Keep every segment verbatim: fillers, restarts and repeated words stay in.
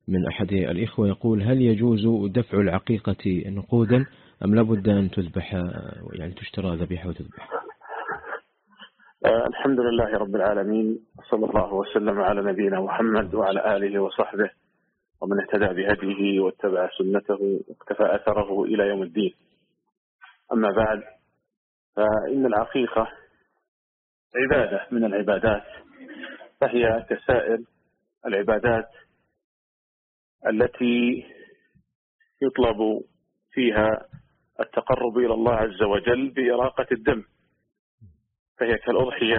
من أحد الإخوة يقول: هل يجوز دفع العقيقة نقودا أم لابد أن تذبح، يعني تشترى ذبيحة وتذبح؟ آه الحمد لله رب العالمين، صلى الله وسلم على نبينا محمد وعلى آله وصحبه ومن اهتدى بهديه واتبع سنته واقتفى أثره إلى يوم الدين. أما بعد، فإن العقيقة عبادة من العبادات، فهي كسائر العبادات التي يطلب فيها التقرب إلى الله عز وجل بإراقة الدم، فهي كالأضحية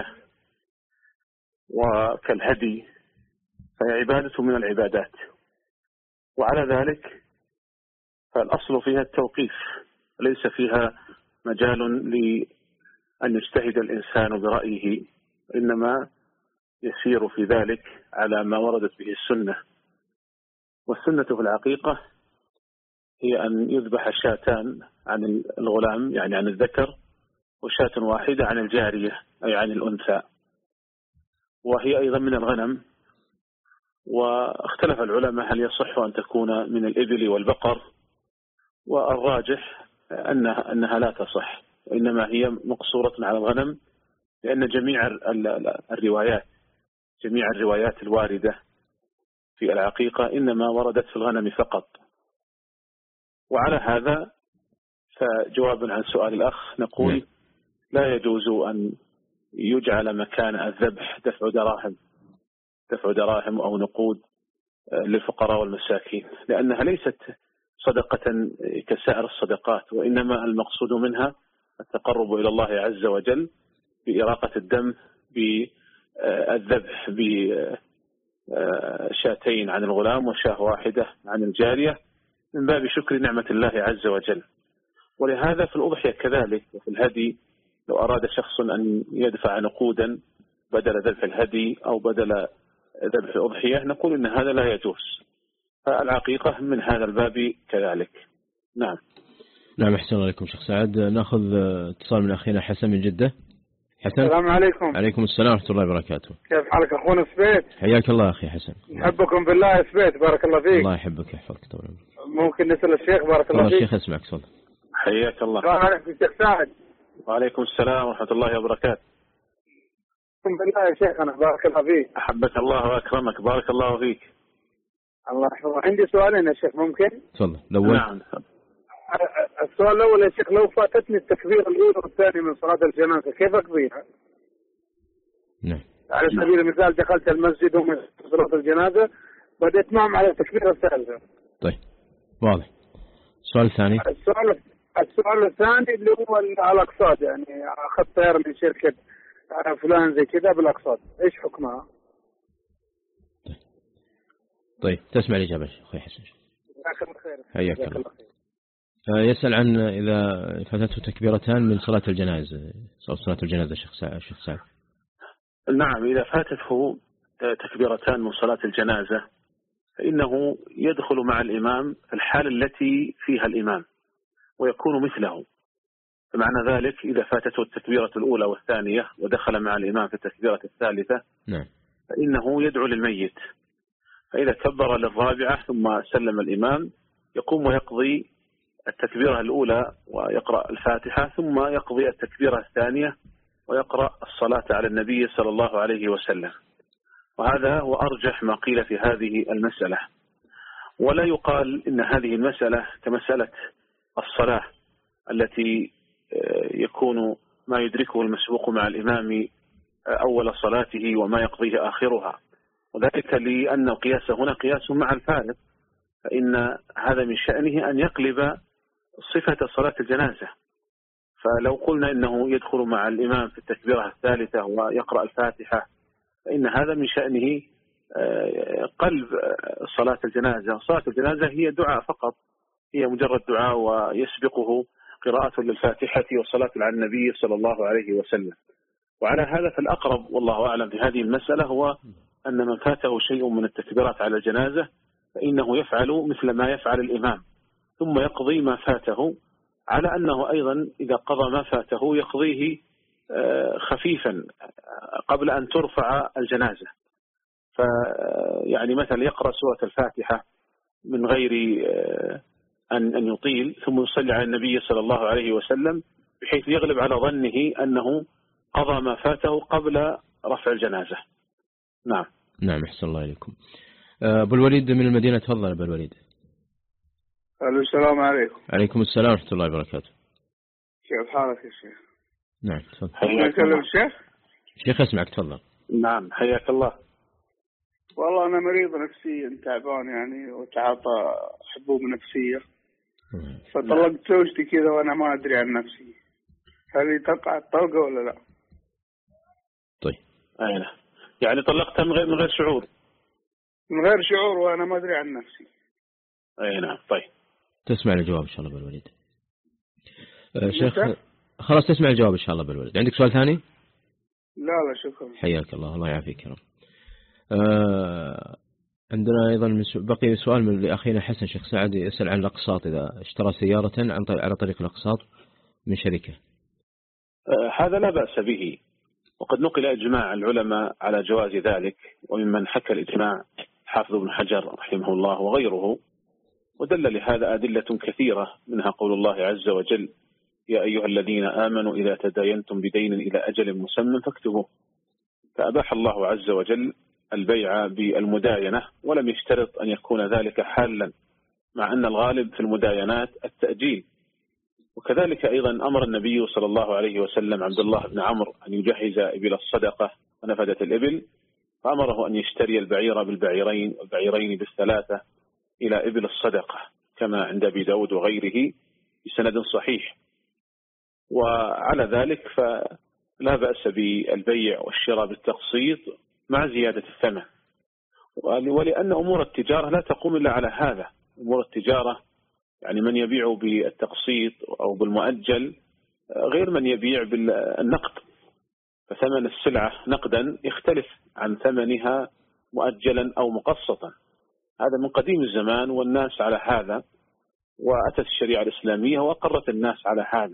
وكالهدي، فهي عبادة من العبادات. وعلى ذلك فالأصل فيها التوقيف، ليس فيها مجال لأن يجتهد الإنسان برأيه، إنما يسير في ذلك على ما وردت به السنة. والسنة في العقيقة هي أن يذبح شاتان عن الغلام، يعني عن الذكر، وشاة واحدة عن الجارية أي عن الأنثى، وهي أيضا من الغنم. واختلف العلماء هل يصح أن تكون من الإبل والبقر، والراجح أنها, أنها لا تصح، وإنما هي مقصورة على الغنم، لأن جميع الروايات جميع الروايات الواردة في العقيقة إنما وردت في الغنم فقط. وعلى هذا فجوابا عن سؤال الأخ نقول: لا يجوز أن يجعل مكان الذبح دفع دراهم دفع دراهم أو نقود للفقراء والمساكين، لأنها ليست صدقة كسائر الصدقات، وإنما المقصود منها التقرب إلى الله عز وجل بإراقة الدم، بالذبح بشاتين عن الغلام وشاه واحدة عن الجارية، من باب شكر نعمة الله عز وجل. ولهذا في الأضحية كذلك، وفي الهدي لو أراد شخص أن يدفع نقودا بدل ذبح الهدي أو بدل ذبح الأضحية، نقول إن هذا لا يجوز. فالعقيقة من هذا الباب كذلك. نعم. نعم، أحسن الله عليكم شيخ سعد. نأخذ اتصال من أخينا حسن من جدة. حسن. السلام عليكم. عليكم السلام ورحمة الله وبركاته. كيف حالك أخونا سبيت؟ حياك الله أخي حسن. نحبكم بالله يا سبيت، بارك الله فيك. الله يحبك ويحفظك طبعا. ممكن نسأل الشيخ؟ بارك الله فيك. الشيخ اسمعك تفضل. حياك الله. السلام عليكم شيخ سعد. وعليكم السلام ورحمة الله وبركاته. بالله يا شيخ أنا بارك الله فيك. أحبك الله وأكرمك، بارك الله فيك. الله يحفظك. عندي سؤالين يا شيخ، ممكن؟ تفضل. الأول. نعم. السؤال الأول يا شيخ، لو فاتتني التكبير الأولى والثانية من صلاة الجنازة كيف أقضيها؟ نعم. على سبيل المثال دخلت المسجد ومن صلاة الجنازة بدأت معهم على التكبير الثالثة. طيب واضح. السؤال الثاني. السؤال السؤال الثاني اللي هو الأقساط، يعني أخذت طيارة من شركة فلان زي كذا بالأقساط، إيش حكمها؟ طيب, طيب. تسمع الإجابة أخي حسن. حياك الله. يسأل عن إذا فاتته تكبيرتان من صلاة الجنازة، صلاة الجنازة شيخ سعد. نعم، إذا فاتته تكبيرتان من صلاة الجنازة فإنه يدخل مع الإمام في الحالة التي فيها الإمام ويكون مثله. فمعنى ذلك إذا فاتته التكبيرة الأولى والثانية ودخل مع الإمام في التكبيرة الثالثة، نعم، فإنه يدعو للميت. فإذا كبر للرابعة ثم سلم الإمام، يقوم ويقضي التكبيرة الأولى ويقرأ الفاتحة، ثم يقضي التكبيرة الثانية ويقرأ الصلاة على النبي صلى الله عليه وسلم. وهذا هو أرجح ما قيل في هذه المسألة. ولا يقال إن هذه المسألة كمسألة الصلاة التي يكون ما يدركه المسبوق مع الإمام أول صلاته وما يقضيه آخرها، وذلك لأن القياس هنا قياس مع الفارق، فإن هذا من شأنه أن يقلب صفة صلاة الجنازة. فلو قلنا إنه يدخل مع الإمام في التكبيرة الثالثة ويقرأ الفاتحة، فإن هذا من شأنه قلب صلاة الجنازة. صلاة الجنازة هي دعاء فقط، هي مجرد دعاء ويسبقه قراءة للفاتحة والصلاة على النبي صلى الله عليه وسلم. وعلى هذا فالأقرب والله أعلم في هذه المسألة هو أن من فاته شيء من التكبيرات على الجنازة فإنه يفعل مثل ما يفعل الإمام، ثم يقضي ما فاته، على أنه أيضا إذا قضى ما فاته يقضيه خفيفا قبل أن ترفع الجنازة. فيعني مثلا يقرأ سورة الفاتحة من غير أن أن يطيل، ثم يصلي على النبي صلى الله عليه وسلم بحيث يغلب على ظنه أنه قضى ما فاته قبل رفع الجنازة. نعم. نعم، أحسن الله إليكم. أبو الوليد من المدينة، تفضل أبو الوليد. ألو، السلام عليكم. عليكم السلام ورحمة الله وبركاته. كيف حالك يا شيخ؟ نعم تفضل. حياك الله الشيخ. شيخ اسمعك، تفضل. نعم حياك الله. والله أنا مريض نفسيا تعبان يعني، وتعاطى حبوب نفسية، فطلقت زوجتي كذا وأنا ما أدري عن نفسي، هل تقع الطلقة ولا لا؟ طيب. أين يعني طلقتها من غير من غير شعور؟ من غير شعور وأنا ما أدري عن نفسي. أي نعم. طيب تسمع الجواب إن شاء الله بالوليد. أه شيخ خلاص تسمع الجواب إن شاء الله بالوليد. عندك سؤال ثاني؟ لا لا شكرا. حياك الله، الله يعافيك يا رب. أه عندنا أيضا بقي سؤال من لأخينا حسن شيخ سعد، يسأل عن الأقساط، إذا اشترى سيارة عن طريق على طريق الأقساط من شركة. أه هذا لا بأس به، وقد نقل إجماع العلماء على جواز ذلك، وممن حكى الإجماع حافظ ابن حجر رحمه الله وغيره، ودل لهذا أدلة كثيرة، منها قول الله عز وجل: يا أيها الذين آمنوا إذا تداينتم بدين إلى أجل مسمى فاكتبوه. فأباح الله عز وجل البيع بالمداينة، ولم يشترط أن يكون ذلك حالا، مع أن الغالب في المداينات التأجيل. وكذلك أيضا أمر النبي صلى الله عليه وسلم عبد الله بن عمرو أن يجهز إبل الصدقة فنفدت الإبل، فأمره أن يشتري البعير بالبعيرين والبعيرين بالثلاثة إلى إبل الصدقة، كما عند أبي داود وغيره بسند صحيح. وعلى ذلك فلا بأس بالبيع والشراء بالتقسيط مع زيادة الثمن، ولأن أمور التجارة لا تقوم إلا على هذا. أمور التجارة يعني من يبيع بالتقسيط أو بالمؤجل غير من يبيع بالنقد، فثمن السلعة نقدا يختلف عن ثمنها مؤجلا أو مقسطا. هذا من قديم الزمان والناس على هذا، وأتت الشريعة الإسلامية وأقرت الناس على هذا.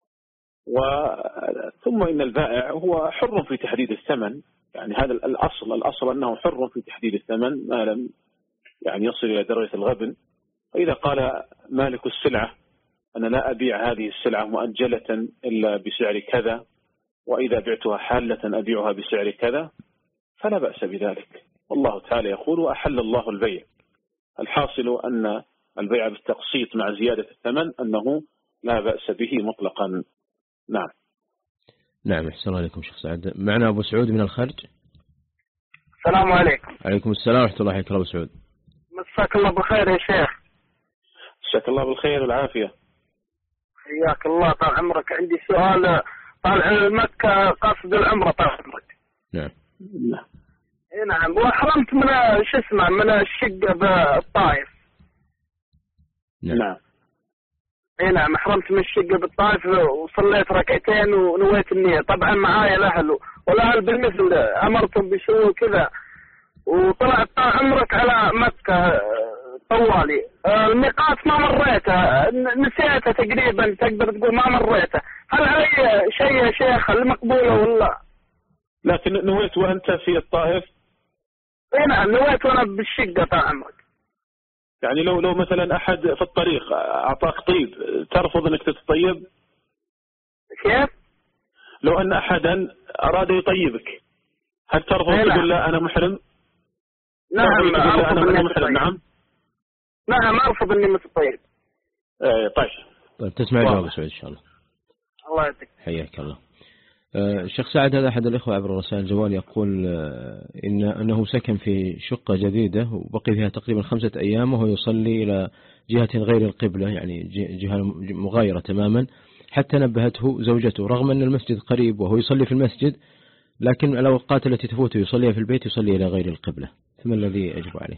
ثم إن البائع هو حر في تحديد الثمن، يعني هذا الأصل الأصل أنه حر في تحديد الثمن ما لم يعني يصل إلى درجة الغبن. فإذا قال مالك السلعة أنا لا أبيع هذه السلعة مؤجلة إلا بسعر كذا، وإذا بعتها حالة أبيعها بسعر كذا، فلا بأس بذلك. والله تعالى يقول: وأحل الله البيع. الحاصل أن البيع بالتقسيط مع زيادة الثمن أنه لا بأس به مطلقا. نعم. نعم، أحسن الله عليكم شيخ سعد. معنا أبو سعود من الخارج. السلام عليكم. عليكم السلام ورحمة الله وبركاته. أبو سعود مساك الله بخير يا شيخ. مساك الله بالخير والعافية. حياك الله، طال عمرك. عندي سؤال. طال مكة قصد العمرة، طال عمرك. نعم. نعم. نعم. وحرمت من شو اسمه من الشقة بالطائف. نعم. نعم. اي نعم، حرمت من الشقة بالطائف وصليت ركعتين ونويت النية. طبعا معايا الأهل، والأهل بالمثل أمرتهم بيسووا كذا، وطلعت طال عمرك على مكة طوالي. الميقات ما مريته، نسيته تقريبا، تقدر تقول ما مريته. هل علي شيء يا شيخ المقبولة ولا؟ لكن نويت وأنت في الطائف؟ اي نعم، نويت وأنا بالشقة طال عمرك. يعني لو لو مثلا أحد في الطريق أعطاك طيب، ترفض أنك تتطيب؟ كيف؟ لو أن أحدا أراد يطيبك، هل ترفض تقول لا أنا محرم؟ نعم أرفض أنا محرم. نعم. نعم أرفض إني متطيب. آه طيب. طيب تسمع جواب سعيد إن شاء الله. الله يعطيك. حياك الله. الشيخ سعد هذا أحد الإخوة عبر رسائل الجوال يقول إن أنه سكن في شقة جديدة وبقي فيها تقريبا خمسة أيام، وهو يصلي إلى جهة غير القبلة، يعني جهة مغايرة تماما، حتى نبهته زوجته، رغم أن المسجد قريب وهو يصلي في المسجد، لكن الأوقات التي تفوته يصليها في البيت يصلي إلى غير القبلة. فما الذي يجب عليه؟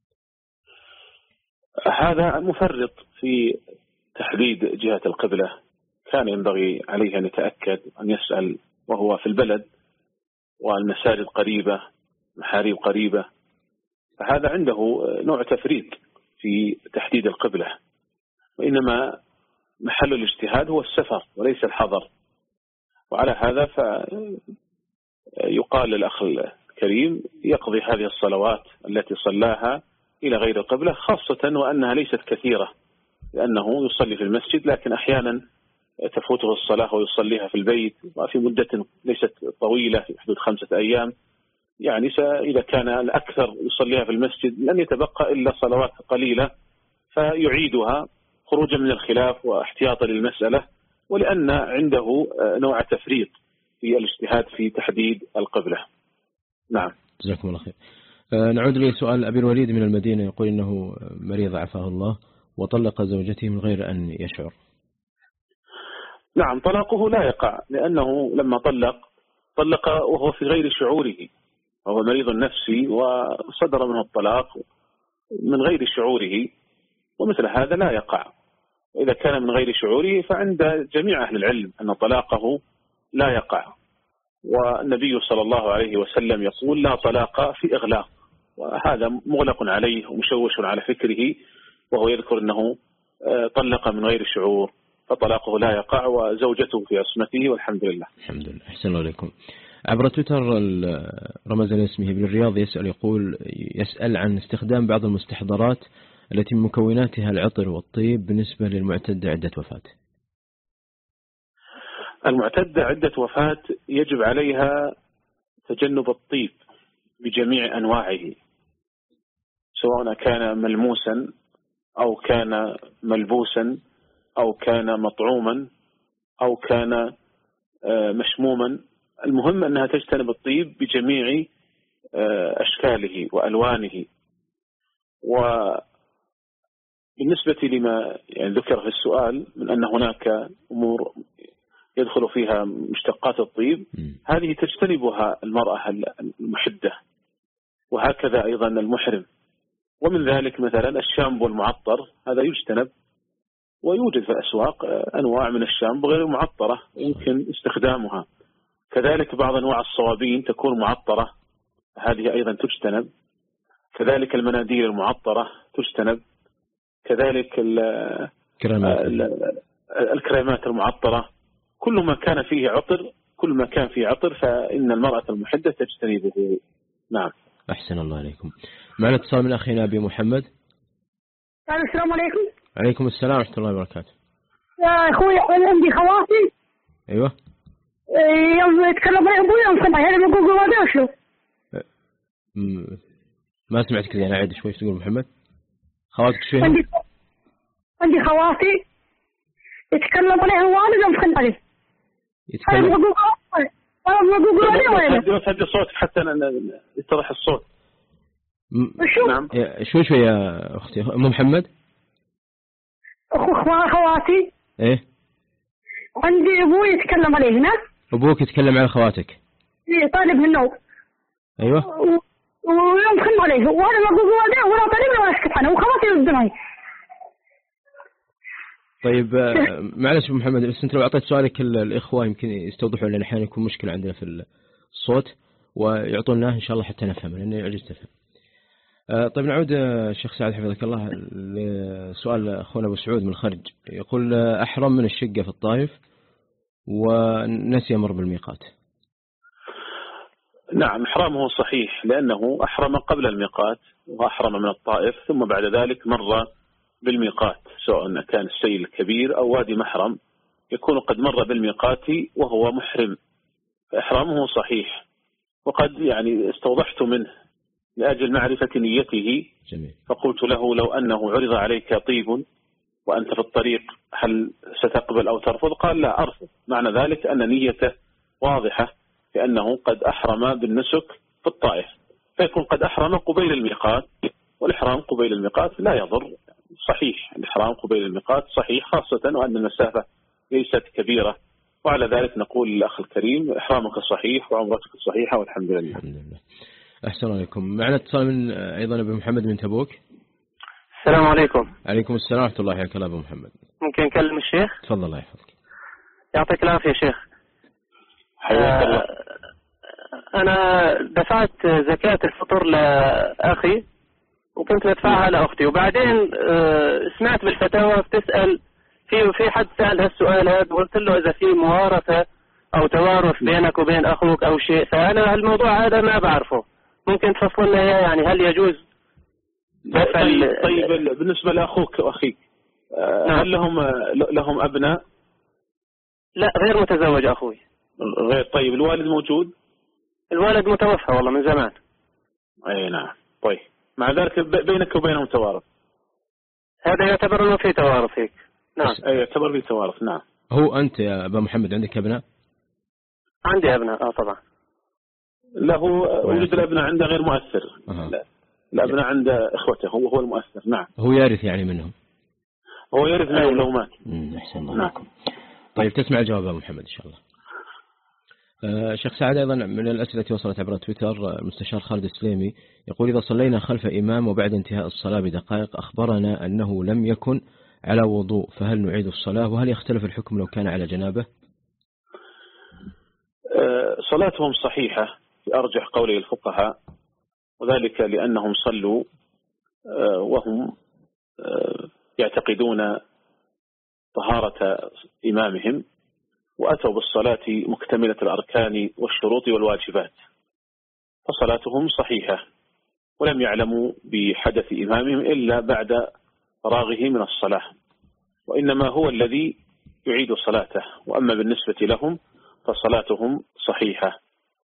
هذا مفرط في تحديد جهة القبلة. كان ينبغي عليه أن يتأكد أن يسأل وهو في البلد، والمساجد قريبة، محاريب قريبة، فهذا عنده نوع تفريط في تحديد القبلة. وإنما محل الاجتهاد هو السفر وليس الحضر. وعلى هذا فيقال للأخ الكريم يقضي هذه الصلوات التي صلاها إلى غير القبلة، خاصة وأنها ليست كثيرة، لأنه يصلي في المسجد لكن أحيانا تفوته الصلاة ويصليها في البيت وفي مدة ليست طويلة في حدود خمسة أيام. يعني إذا كان الأكثر يصليها في المسجد لن يتبقى إلا صلوات قليلة فيعيدها خروجا من الخلاف واحتياطا للمسألة، ولأن عنده نوع تفريط في الاجتهاد في تحديد القبلة. نعم. جزاكم الله خير. نعود لسؤال أبي الوليد من المدينة، يقول إنه مريض عافاه الله وطلق زوجته من غير أن يشعر. نعم، طلاقه لا يقع، لأنه لما طلق طلق وهو في غير شعوره، وهو مريض نفسي وصدر منه الطلاق من غير شعوره، ومثل هذا لا يقع. إذا كان من غير شعوره فعند جميع أهل العلم أن طلاقه لا يقع، والنبي صلى الله عليه وسلم يقول لا طلاق في إغلاق، وهذا مغلق عليه ومشوش على فكره، وهو يذكر أنه طلق من غير شعور، فطلاقه لا يقع وزوجته في عصمته والحمد لله. الحمد لله. أحسن الله عليكم. عبر تويتر رمزان اسمه ابن الرياض يسأل، يقول يسأل عن استخدام بعض المستحضرات التي من مكوناتها العطر والطيب بالنسبة للمعتدة عدة وفاة. المعتدة عدة وفاة يجب عليها تجنب الطيب بجميع أنواعه، سواء كان ملموسا أو كان ملبوسا أو كان مطعوما أو كان مشموما. المهم أنها تجتنب الطيب بجميع أشكاله وألوانه. وبالنسبة لما يعني ذكر في السؤال من أن هناك أمور يدخل فيها مشتقات الطيب، هذه تجتنبها المرأة المحدة، وهكذا أيضا المحرم. ومن ذلك مثلا الشامبو المعطر، هذا يجتنب، ويوجد في الأسواق أنواع من الشامبو غير معطرة يمكن استخدامها. كذلك بعض أنواع الصوابين تكون معطرة، هذه أيضا تجتنب. كذلك المناديل المعطرة تجتنب. كذلك الكريمات المعطرة، كل ما كان فيه عطر كل ما كان فيه عطر فإن المرأة المحدة تجتنبه. نعم. أحسن الله عليكم. معنا اتصال من أخينا أبي محمد. السلام عليكم. عليكم السلام ورحمة الله وبركاته. يا أخوي عندي خواتي. أيوة. يوم يتكلم عن أبوي يوم سمع هذا بقول هذا شو؟ ما سمعتك زين، أعيد شوي. تقول محمد خواتك شو؟ عندي عندي خواتي يتكلم عليه الوالد يوم خن عليه. يتكلم. أنا بقول أنا بقول هذا وين؟ بس هدي صوتك حتى يتضح الصوت. شو؟ نعم. شو شو يا أختي أم محمد؟ أخو خواتي. إيه. عندي أبوي يتكلم عليه هنا. أبوك يتكلم على خواتك؟ إيه، طالب من النوم. أيوة. ويوم خن عليه وأنا ما أقول هذا ولا طالب ولا أسكت عنه وخواتي قدامي. طيب معلش أبو محمد، بس أنت لو أعطيت سؤالك الإخوة يمكن يستوضحوا لنا، أحيانا يكون مشكلة عندنا في الصوت ويعطونا إن شاء الله حتى نفهم، لأني عجزت أفهم. طيب نعود الشيخ سعد حفظك الله لسؤال أخونا أبو سعود من الخرج، يقول أحرم من الشقة في الطائف ونسي مر بالميقات. نعم، إحرامه صحيح، لأنه أحرم قبل الميقات وأحرم من الطائف، ثم بعد ذلك مر بالميقات، سواء كان السيل الكبير أو وادي محرم يكون قد مر بالميقات وهو محرم، فإحرامه صحيح. وقد يعني استوضحت منه لأجل معرفة نيته. جميل. فقلت له لو أنه عرض عليك طيب وأنت في الطريق هل ستقبل أو ترفض؟ قال لا أرفض، معنى ذلك أن نيته واضحة لأنه قد أحرم بالنسك في الطائف، فيكون قد أحرم قبيل الميقات، والإحرام قبيل الميقات لا يضر، صحيح الإحرام قبيل الميقات صحيح، خاصة وأن المسافة ليست كبيرة. وعلى ذلك نقول للأخ الكريم إحرامك صحيح وعمرتك صحيحة والحمد لله. الحمد لله. أحسن عليكم. معنا اتصال من أيضا أبو محمد من تبوك. السلام عليكم. عليكم السلام ورحمة الله وبركاته. أبو محمد ممكن نكلم الشيخ؟ تفضل الله يحفظك. يعطيك العافية شيخ. حياك الله. أنا دفعت زكاة الفطر لأخي وكنت بدفعها لأختي، وبعدين سمعت بالفتاوى بتسأل في في حد سأل هالسؤال هذا، وقلت له إذا في موارثة أو توارث بينك وبين أخوك أو شيء، فأنا الموضوع هذا ما بعرفه، ممكن تفصل لنا إياه؟ يعني هل يجوز طيب, طيب بالنسبة لأخوك وأخيك هل لهم لهم أبناء؟ لا غير متزوج أخوي. غير. طيب الوالد موجود؟ الوالد متوفى والله من زمان. أي نعم. طيب مع ذلك بينك وبينهم توارث. هذا يعتبر أنه في توارث هيك. نعم. أي يعتبر في توارث. نعم. هو أنت يا أبا محمد عندك أبناء؟ عندي أبناء آه طبعا. له وجود الأبناء عنده غير مؤثر. أه. لا. الأبناء عند إخوته هو هو المؤثر. نعم. هو يرث يعني منهم. هو يرث منهم لو مات. أحسن الله عليكم. طيب تسمع الجواب يا محمد إن شاء الله. آه شيخ سعد أيضا من الأسئلة التي وصلت عبر تويتر المستشار خالد السليمي يقول إذا صلينا خلف إمام وبعد انتهاء الصلاة بدقائق أخبرنا أنه لم يكن على وضوء فهل نعيد الصلاة وهل يختلف الحكم لو كان على جنابه؟ آه صلاتهم صحيحة في أرجح قولي الفقهاء وذلك لأنهم صلوا آه وهم آه يعتقدون طهارة إمامهم وأتوا بالصلاة مكتملة الأركان والشروط والواجبات فصلاتهم صحيحة ولم يعلموا بحدث إمامهم إلا بعد فراغه من الصلاة وإنما هو الذي يعيد صلاته وأما بالنسبة لهم فصلاتهم صحيحة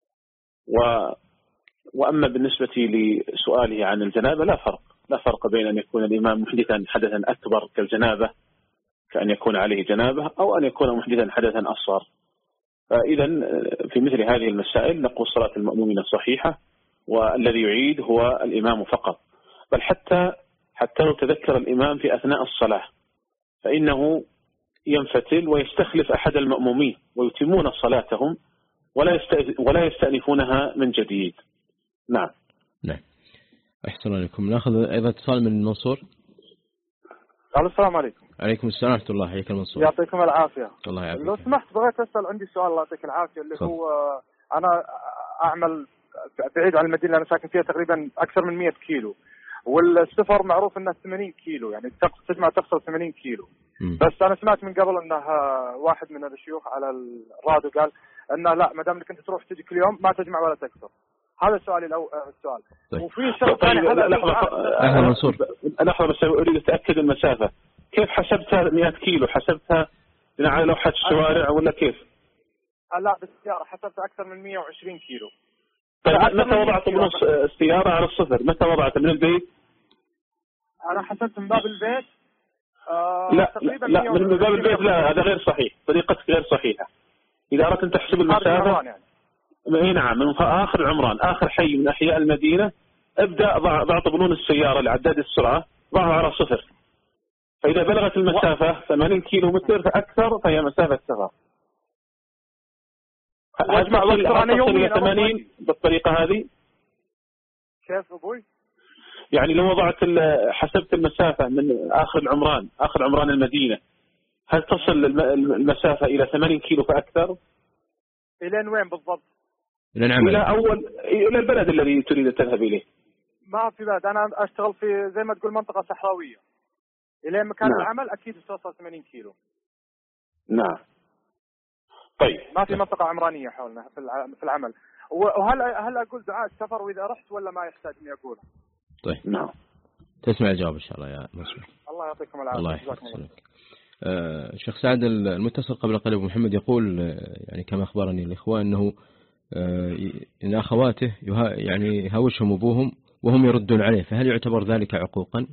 و وأما بالنسبة لسؤاله عن الجنابة لا فرق لا فرق بين أن يكون الإمام محدثا حدثا أكبر كالجنابة كأن يكون عليه جنابة أو أن يكون محدثا حدثا أصغر. فإذا في مثل هذه المسائل نقول صلاة المأمومين صحيحة والذي يعيد هو الإمام فقط بل حتى حتى لو تذكر الإمام في أثناء الصلاة فإنه ينفتل ويستخلف أحد المأمومين ويتمون صلاتهم ولا ولا يستأنفونها من جديد. نعم. نعم. أحسن عليكم. نأخذ أيضا اتصال من المنصور. السلام عليكم. عليكم السلام ورحمة الله. حياك المنصور. يعطيكم العافية. الله يعافيك. لو سمحت بغيت أسأل عندي سؤال الله يعطيك العافية اللي صح. هو أنا أعمل بعيد عن المدينة اللي أنا ساكن فيها تقريبا أكثر من مئة كيلو والسفر معروف أنه ثمانين كيلو يعني تجمع تخسر ثمانين كيلو م. بس أنا سمعت من قبل أنه واحد من الشيوخ على الراديو قال أنه لا ما دام انك انت تروح تجي كل يوم ما تجمع ولا تكسر. هذا سؤالي الأول السؤال. طيب. وفي شيء ثاني هذا لحظة منصور لحظة بس أريد أتأكد المسافة كيف حسبتها مئة كيلو حسبتها على لوحة الشوارع ولا كيف؟ لا بالسيارة حسبتها أكثر من مئة وعشرين كيلو. طيب متى وضعت بنص السيارة على الصفر متى وضعت من البيت؟ أنا حسبت من باب البيت. آه لا لا من باب البيت لا هذا غير صحيح طريقتك غير صحيحة. إذا أردت أن تحسب المسافة يعني. إيه نعم من آخر عمران آخر حي من أحياء المدينة ابدأ ضع ضع طبلون السيارة لعداد السرعة ضعها على صفر فإذا بلغت المسافة ثمانين كيلو متر فأكثر فهي مسافة سفر. أجمع تصل إلى ثمانين بالطريقة هذه. كيف أبوي؟ يعني لو وضعت حسبت المسافة من آخر العمران آخر عمران المدينة هل تصل المسافة إلى ثمانين كيلو فأكثر؟ إلى وين بالضبط؟ إلى أول إلى البلد الذي تريد تذهب إليه. ما في بلد أنا أشتغل في زي ما تقول منطقة صحراوية. إلى مكان نعم. العمل أكيد توصل ثمانين كيلو. نعم. طيب. ما في منطقة عمرانية حولنا في العمل. وهل هل أقول دعاء السفر وإذا رحت ولا ما يحتاج إني أقوله؟ طيب. نعم. تسمع الجواب إن شاء الله يا منصور. الله يعطيكم العافية. الله يحفظك. آه شيخ سعد المتصل قبل قليل محمد يقول يعني كما أخبرني الإخوان أنه آه إن أخواته يعني يهاوشهم أبوهم وهم يردون عليه فهل يعتبر ذلك عقوقا؟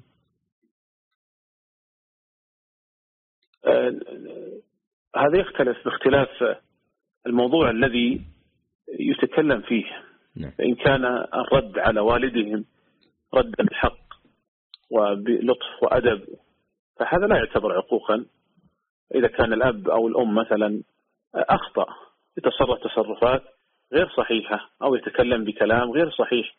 آه هذا يختلف باختلاف الموضوع الذي يتكلم فيه. نعم. فإن كان الرد على والدهم رد بالحق وبلطف وأدب فهذا لا يعتبر عقوقا. إذا كان الأب أو الأم مثلا أخطأ يتصرف تصرفات غير صحيحة أو يتكلم بكلام غير صحيح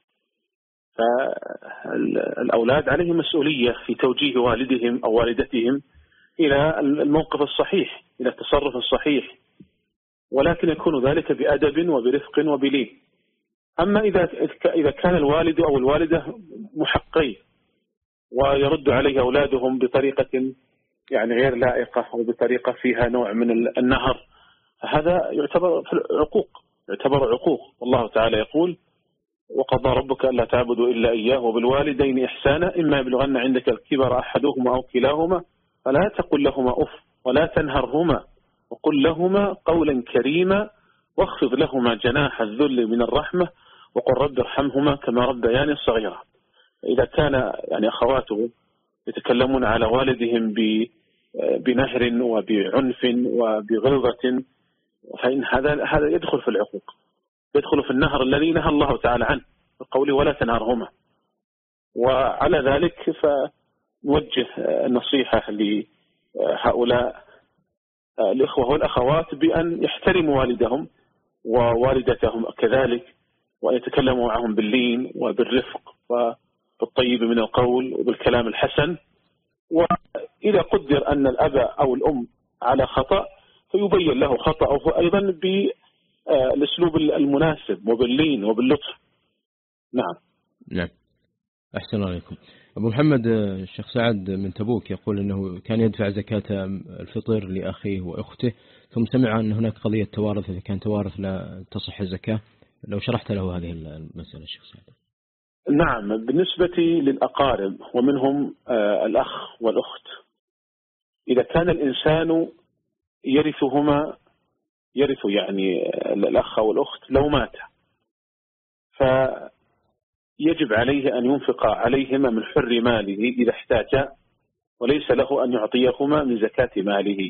فالأولاد عليهم مسؤولية في توجيه والدهم أو والدتهم إلى الموقف الصحيح إلى التصرف الصحيح ولكن يكون ذلك بأدب وبرفق وبلين. أما إذا إذا كان الوالد أو الوالدة محقين ويرد عليه أولادهم بطريقة يعني غير لائقة أو بطريقة فيها نوع من النهر فهذا يعتبر عقوق يعتبر عقوق. والله تعالى يقول وقضى ربك ألا تعبدوا إلا إياه وبالوالدين إحسانا إما يبلغن عندك الكبر أحدهما أو كلاهما فلا تقل لهما أف ولا تنهرهما وقل لهما قولا كريما واخفض لهما جناح الذل من الرحمة وقل رب ارحمهما كما ربياني صغيرا. إذا كان يعني أخواته يتكلمون على والدهم بنهر وبعنف وبغلظة فإن هذا هذا يدخل في العقوق، يدخل في النهر الذي نهى الله تعالى عنه بقوله ولا تنهرهما. وعلى ذلك فنوجه النصيحة لهؤلاء الإخوة والأخوات بأن يحترموا والدهم ووالدتهم كذلك، وأن يتكلموا معهم باللين وبالرفق وبالطيب من القول وبالكلام الحسن. وإذا قدر أن الأب أو الأم على خطأ فيبين له خطأه أيضا بالأسلوب المناسب وباللين وباللطف. نعم. نعم. أحسن الله عليكم. أبو محمد، الشيخ سعد من تبوك يقول أنه كان يدفع زكاة الفطر لأخيه وأخته ثم سمع أن هناك قضية توارث، إذا كان توارث لا تصح الزكاة. لو شرحت له هذه المسألة الشيخ سعد. نعم. بالنسبة للأقارب ومنهم الأخ والأخت، إذا كان الإنسان يرثهما يرث يعني الأخ والأخت لو مات فيجب عليه أن ينفق عليهما من حر ماله إذا احتاج، وليس له أن يعطيهما من زكاة ماله،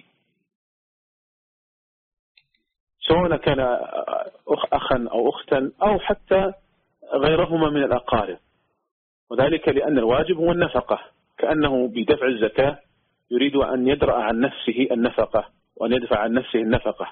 سواء كان أخا أو أختا أو حتى غيرهما من الأقارب. وذلك لأن الواجب هو النفقة، كأنه بدفع الزكاة يريد أن يدرأ عن نفسه النفقة وأن يدفع عن نفسه النفقة.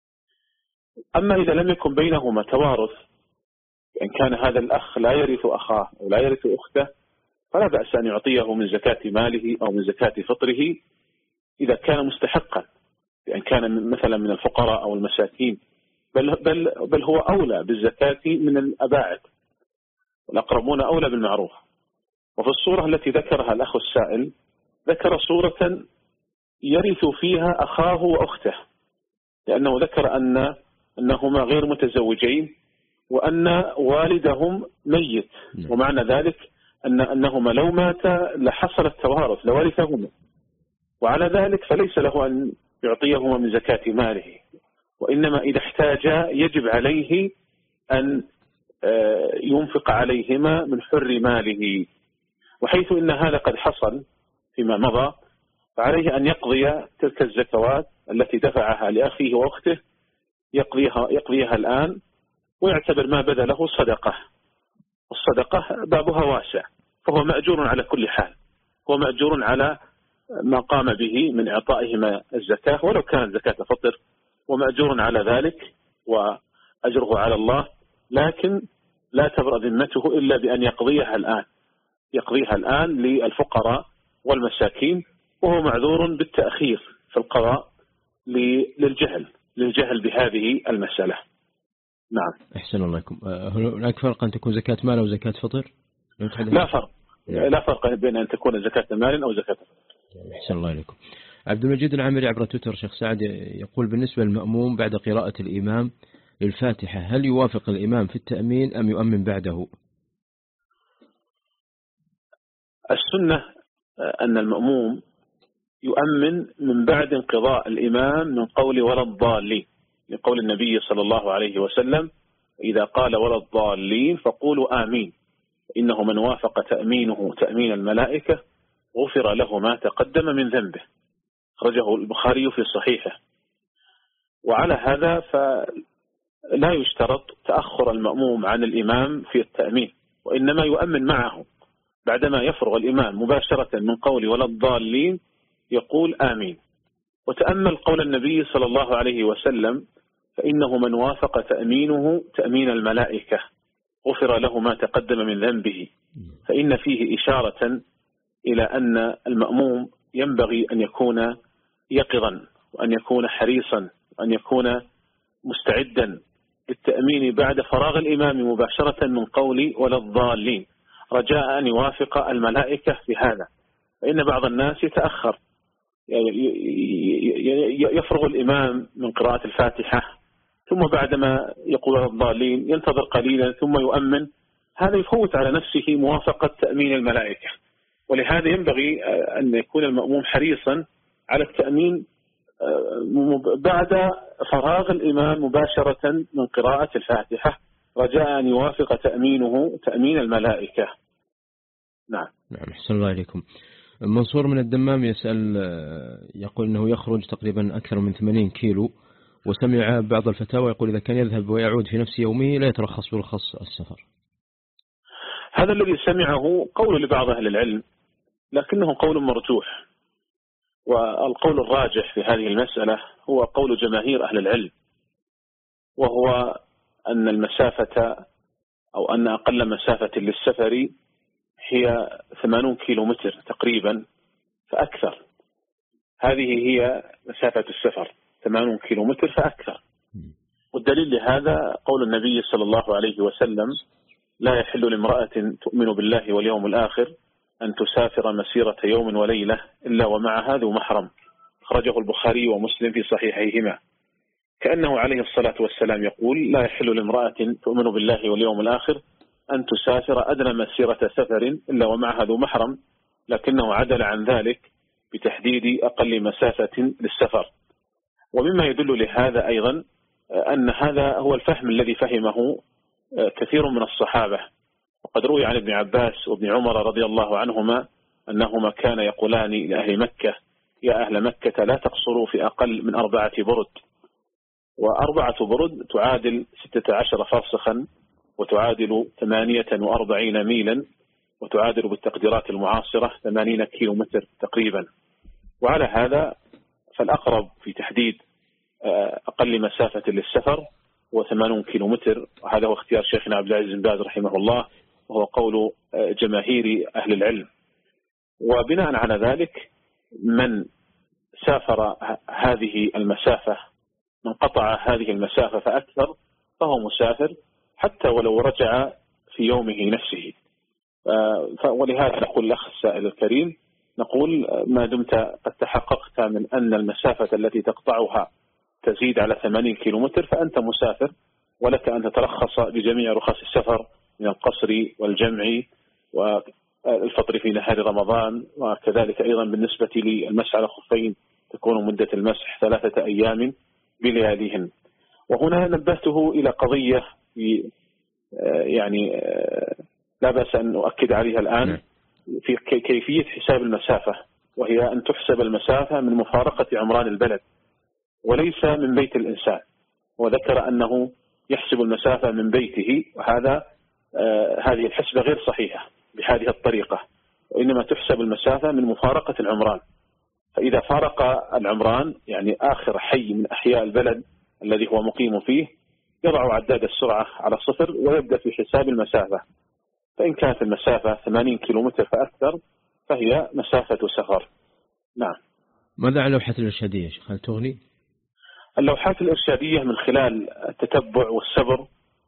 أما إذا لم يكن بينهما توارث، إن كان هذا الأخ لا يرث أخاه أو لا يرث أخته فلا بأس أن يعطيه من زكاة ماله أو من زكاة فطره إذا كان مستحقا، إن كان مثلا من الفقراء أو المساكين، بل, بل, بل هو أولى بالزكاة من الأباعد، والأقربون أولى بالمعروف. وفي الصورة التي ذكرها الأخ السائل ذكر صورة يرث فيها أخاه وأخته، لأنه ذكر أن أنهما غير متزوجين وأن والدهم ميت، ومعنى ذلك أن أنهما لو مات لحصل التوارث لورثهما، وعلى ذلك فليس له أن يعطيهما من زكاة ماله، وإنما إذا احتاج يجب عليه أن ينفق عليهما من حر ماله. وحيث إن هذا قد حصل فيما مضى فعليه أن يقضي تلك الزكوات التي دفعها لأخيه وأخته، يقضيها, يقضيها الآن ويعتبر ما بذله صدقة. الصدقة بابها واسع، فهو مأجور على كل حال، هو مأجور على ما قام به من إعطائهما الزكاة ولو كانت زكاة فطر، ومأجور على ذلك وأجره على الله، لكن لا تبرأ ذمته إلا بأن يقضيها الآن، يقضيها الآن للفقراء والمساكين، وهو معذور بالتأخير في القضاء للجهل للجهل بهذه المسألة. نعم. أحسن الله عليكم. هناك فرق أن تكون زكاة مال أو زكاة فطر؟ لا فرق. لا فرق بين أن تكون زكاة مال أو زكاة فطر. أحسن الله عليكم. عبد المجيد العامري عبر تويتر شيخ سعد يقول بالنسبة للمأموم بعد قراءة الإمام للفاتحة هل يوافق الإمام في التأمين أم يؤمن بعده؟ السنة أن المأموم يؤمن من بعد انقضاء الإمام من قول ولا الضالين، لقول النبي صلى الله عليه وسلم إذا قال ولا الضالين فقولوا آمين، إنه من وافق تأمينه تأمين الملائكة غفر له ما تقدم من ذنبه، خرجه البخاري في صحيحه. وعلى هذا فلا يشترط تأخر المأموم عن الإمام في التأمين، وإنما يؤمن معه بعدما يفرغ الإمام مباشرة من قول ولا الضالين يقول آمين. وتأمل قول النبي صلى الله عليه وسلم فإنه من وافق تأمينه تأمين الملائكة غفر له ما تقدم من ذنبه، فإن فيه إشارة إلى أن المأموم ينبغي أن يكون يقظا وأن يكون حريصا وأن يكون مستعدا للتأمين بعد فراغ الإمام مباشرة من قول ولا الضالين، رجاء أن يوافق الملائكة في هذا. فإن بعض الناس يتأخر، يفرغ الإمام من قراءة الفاتحة ثم بعدما يقول ولا الضالين ينتظر قليلا ثم يؤمن، هذا يفوت على نفسه موافقة تأمين الملائكة. ولهذا ينبغي أن يكون المأموم حريصا على التأمين بعد فراغ الإمام مباشرة من قراءة الفاتحة، رجاء أن يوافق تأمينه تأمين الملائكة. نعم. نعم، أحسن الله إليكم. منصور من الدمام يسأل، يقول أنه يخرج تقريبا أكثر من ثمانين كيلو، وسمع بعض الفتاوى يقول إذا كان يذهب ويعود في نفس يومه لا يترخص برخص السفر. هذا الذي سمعه قول لبعض أهل العلم، لكنه قول مرجوح، والقول الراجح في هذه المسألة هو قول جماهير أهل العلم، وهو أن المسافة أو أن أقل مسافة للسفر هي ثمانون كيلو متر تقريبا فأكثر. هذه هي مسافة السفر، ثمانون كيلو متر فأكثر. والدليل لهذا قول النبي صلى الله عليه وسلم: لا يحل لامرأة تؤمن بالله واليوم الآخر أن تسافر مسيرة يوم وليلة إلا ومعها ذو محرم. أخرجه البخاري ومسلم في صحيحيهما. كأنه عليه الصلاة والسلام يقول: لا يحل لامرأة تؤمن بالله واليوم الآخر أن تسافر أدنى مسيرة سفر إلا ومعها ذو محرم، لكنه عدل عن ذلك بتحديد أقل مسافة للسفر. ومما يدل لهذا أيضا أن هذا هو الفهم الذي فهمه كثير من الصحابة. وقد روي عن ابن عباس وابن عمر رضي الله عنهما أنهما كان يقولان لأهل مكة: يا أهل مكة لا تقصروا في أقل من أربعة برد. وأربعة برد تعادل ستة عشر فرسخا، وتعادل ثمانية وأربعين ميلا، وتعادل بالتقديرات المعاصرة ثمانين كيلو متر تقريبا. وعلى هذا فالأقرب في تحديد أقل مسافة للسفر هو ثمانون كيلو متر، وهذا هو اختيار شيخنا عبد العزيز بن باز رحمه الله، وهو قول جماهير أهل العلم. وبناء على ذلك من سافر هذه المسافة، من قطع هذه المسافة فأكثر، فهو مسافر حتى ولو رجع في يومه نفسه. ولهذا نقول الأخ السائل الكريم، نقول ما دمت قد تحققت من أن المسافة التي تقطعها تزيد على ثمانين كيلو متر فأنت مسافر، ولك أن تترخص بجميع رخص السفر من القصر والجمع والفطر في نهار رمضان، وكذلك أيضا بالنسبة للمسح على الخفين تكون مدة المسح ثلاثة أيام بلياليهن. وهنا نبهته إلى قضية يعني لا بأس أن أؤكد عليها الآن في كيفية حساب المسافة، وهي أن تحسب المسافة من مفارقة عمران البلد وليس من بيت الإنسان. وذكر أنه يحسب المسافة من بيته، وهذا آه هذه الحسبة غير صحيحة بهذه الطريقة، وإنما تحسب المسافة من مفارقة العمران. فإذا فارق العمران يعني آخر حي من أحياء البلد الذي هو مقيم فيه، يضع عداد السرعة على صفر ويبدأ في حساب المسافة. فإن كانت المسافة ثمانين كيلومتر فأكثر فهي مسافة سفر. نعم. ماذا عن لوحة الإرشادية شيخ، هل تغني؟ اللوحات الإرشادية من خلال التتبع والسبر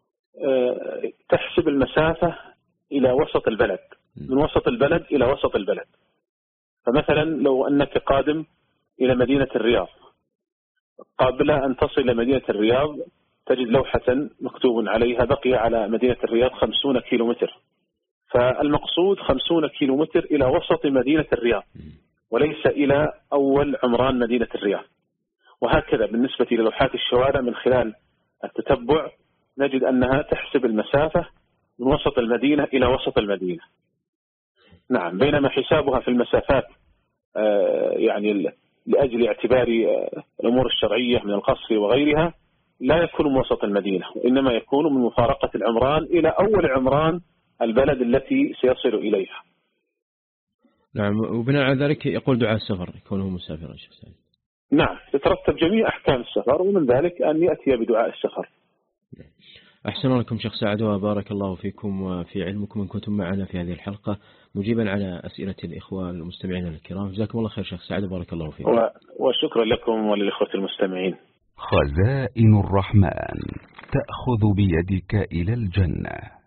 تحسب المسافة إلى وسط البلد، من وسط البلد إلى وسط البلد. فمثلا لو أنك قادم إلى مدينة الرياض، قبل أن تصل إلى مدينة الرياض تجد لوحة مكتوب عليها بقي على مدينة الرياض خمسون كيلومتر، فالمقصود خمسون كيلومتر إلى وسط مدينة الرياض وليس إلى أول عمران مدينة الرياض. وهكذا بالنسبة للوحات الشوارع من خلال التتبع نجد أنها تحسب المسافة من وسط المدينة إلى وسط المدينة. نعم. بينما حسابها في المسافات يعني لأجل اعتبار الأمور الشرعية من القصر وغيرها لا يكون من وسط المدينة، وإنما يكون من مفارقة العمران إلى أول عمران البلد التي سيصل إليها. نعم. وبناء على ذلك يقول دعاء السفر كونه مسافرا شيخ سعيد. نعم، تترتب جميع أحكام السفر، ومن ذلك أن يأتي بدعاء السفر. أحسن لكم شيخ سعد وبارك الله فيكم وفي علمكم إن كنتم معنا في هذه الحلقة مجيبا على أسئلة الإخوة المستمعين الكرام. جزاكم الله خير شيخ سعد وبارك الله فيكم. وشكرا لكم وللإخوة المستمعين. خزائن الرحمن تأخذ بيدك إلى الجنة.